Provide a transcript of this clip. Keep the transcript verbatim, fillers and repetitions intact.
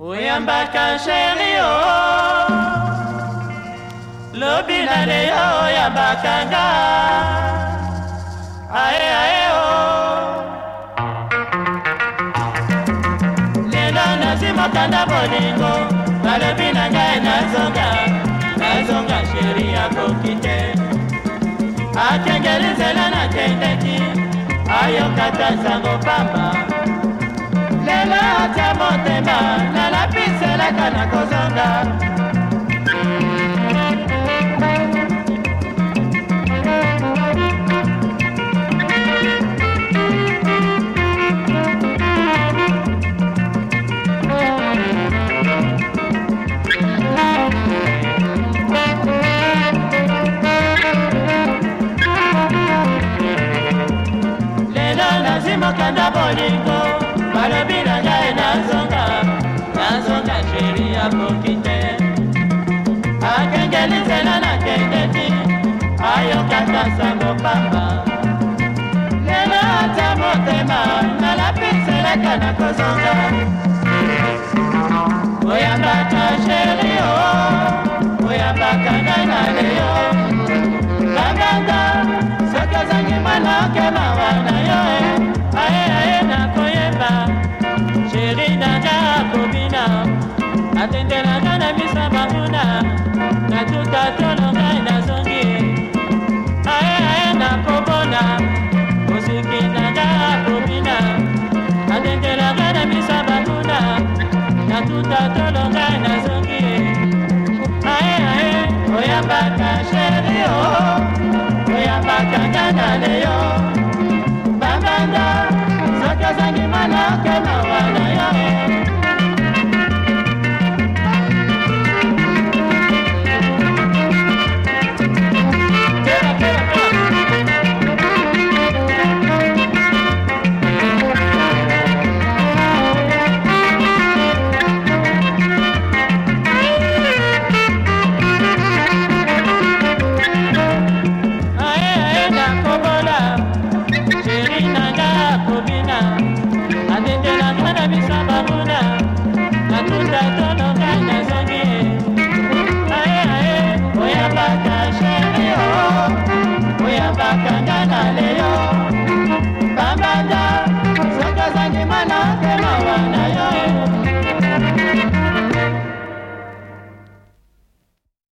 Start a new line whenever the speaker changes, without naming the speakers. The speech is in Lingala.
Oyambaka chéri o lobi na leyo oyambaka nga ae ae o lelo nazimokanda bolingo balobi na ngai nazonga nazonga chéri akoki te akengeli nzela nakendeki ayokata sango pamba lelo atya motema nalapiselaka na kozonga lelo nazimokanda bolingo balobi na ngai nazonga nazonga chéri akoki te akengeli nzela nakendeki ayokata sango pamba lelo atya motema nalapiselaka na kozonga oyambaka chéri o oyambaka ngai na leyo baganda soki ozangi mwana okemawa na yo aye aye nakoyeba chéri nanga akobina atendelanga na misa bamuna natuta tolo ngai nazongi aye aye nakobona mosuki nanga akobina atendelanga na misa bamuna natuta tolo ngai nazongi aye aye oyambaka chéri o oyambaka ngai na leyo baganda soki ozangi mwana okema